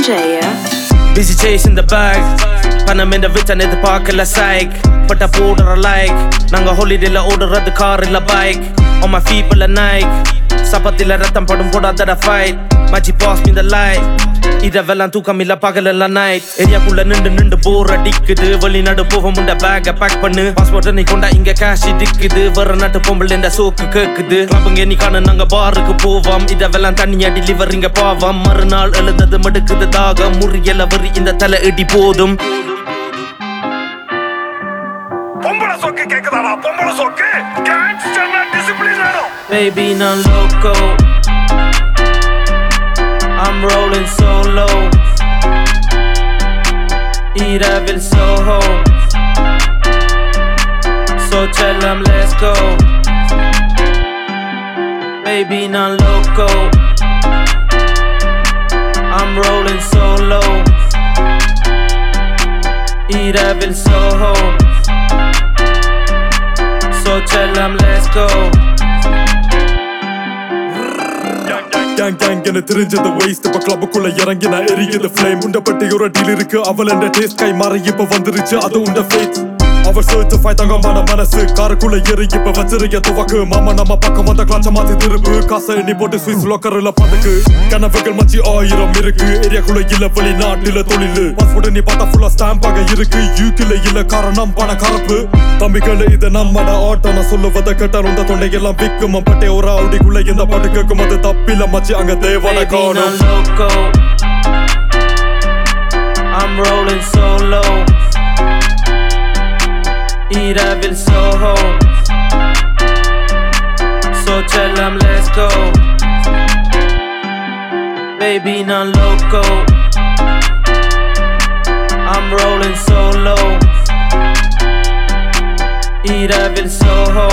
Sanjaya. Busy chasing the bag. பணம் இந்த வித்த நேத்து பார்க்கல சைக் பட்ட போடுற லைக் நாங்க ஹாலிடேல ஓடுறது கார் இல்ல பைக் on my feet இல்ல நைக் சப்பத்தில ரத்தம் படும் போடாதட ஃபைட் மச்சி பாஸ் மீ த லைட் இரவெல்லாம் தூக்கம் இல்ல பகல் எல்லாம் நைட் ஏரியாக்குள்ள நின்று போர் அடிக்குது வெளிநாடு போக முண்ட பேக்க பேக் பண்ணு பாஸ்போர்ட் நீ கொண்டா இங்க கேஷ் டிக்குது வர நாட்டு பொம்பள் இந்த சோக்கு கேக்குது கிளம்புங்க நீ காண நாங்க பாருக்கு போவோம் இதெல்லாம் தனியா டெலிவரி இங்க பாவம் மறுநாள் எழுந்தது மடுக்குது தாகம் முறியல வரி இந்த தலை இடி போதும் பொம்பள சோக்கு கேக்குதாடா பொம்பள சோக்கு கேங்ஸ்டர்னா டிசிப்ளின் வேணும் baby நான் loco I'm rolling solo Iravil Soho So tell them let's go Baby not loco I'm rolling solo Iravil Soho So tell them let's go gang என தெரிஞ்சது waste இப்ப கிளப்புக்குள்ள இறங்கி நான் எரியுது flame உண்டப்பட்டு ஒரு டீல் இருக்கு அவள் என்ற டேஸ்ட் கை மாறி இப்ப வந்துருச்சு அது உண்ட ஃபேட் அவ certify தங்கமான மனசு காருக்குள்ள ஏறி இப்ப வச்சிருக்க துவக்கு மாமா நம்ம பக்கம் வந்த கிளாச்ச மாத்தி திருப்பு காசை எண்ணி போட்டு ஸ்விஸ் லோக்கர்ல பதுக்கு கனவுகள் மச்சி 1000 இருக்கு ஏரியாக்குள்ள இல்ல வெளிநாட்டுல தொழில் பாஸ்போர்ட் நீ பார்த்தா ஃபுல்லா ஸ்டாம்ப் ஆக இருக்கு யூகேல இல்ல காரணம் பண கரப்பு தம்பிகள் இது நம்மட ஆட்டம் நான் சொல்லுவதை கேட்டால் உண்ட தொண்டையெல்லாம் விக்கும் பட்டே ஒரு ஆடிக்குள்ள இந்த பாட்டு கேட்கும் அது தப்பில மச்சி அங்க தேவன காணும் I'm rolling solo Iravil Soho So tell them let's go Baby not loco I'm rolling solo Iravil Soho